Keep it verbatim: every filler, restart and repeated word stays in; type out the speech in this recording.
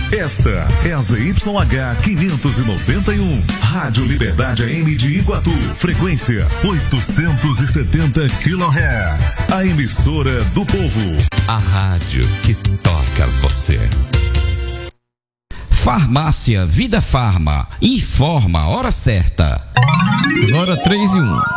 Esta é a Z Y H quinhentos e noventa e um, Rádio Liberdade A M de Iguatu, frequência oitocentos e setenta quilohertz, a emissora do povo. A rádio que toca você. Farmácia Vida Farma, informa a hora certa. Agora três e um.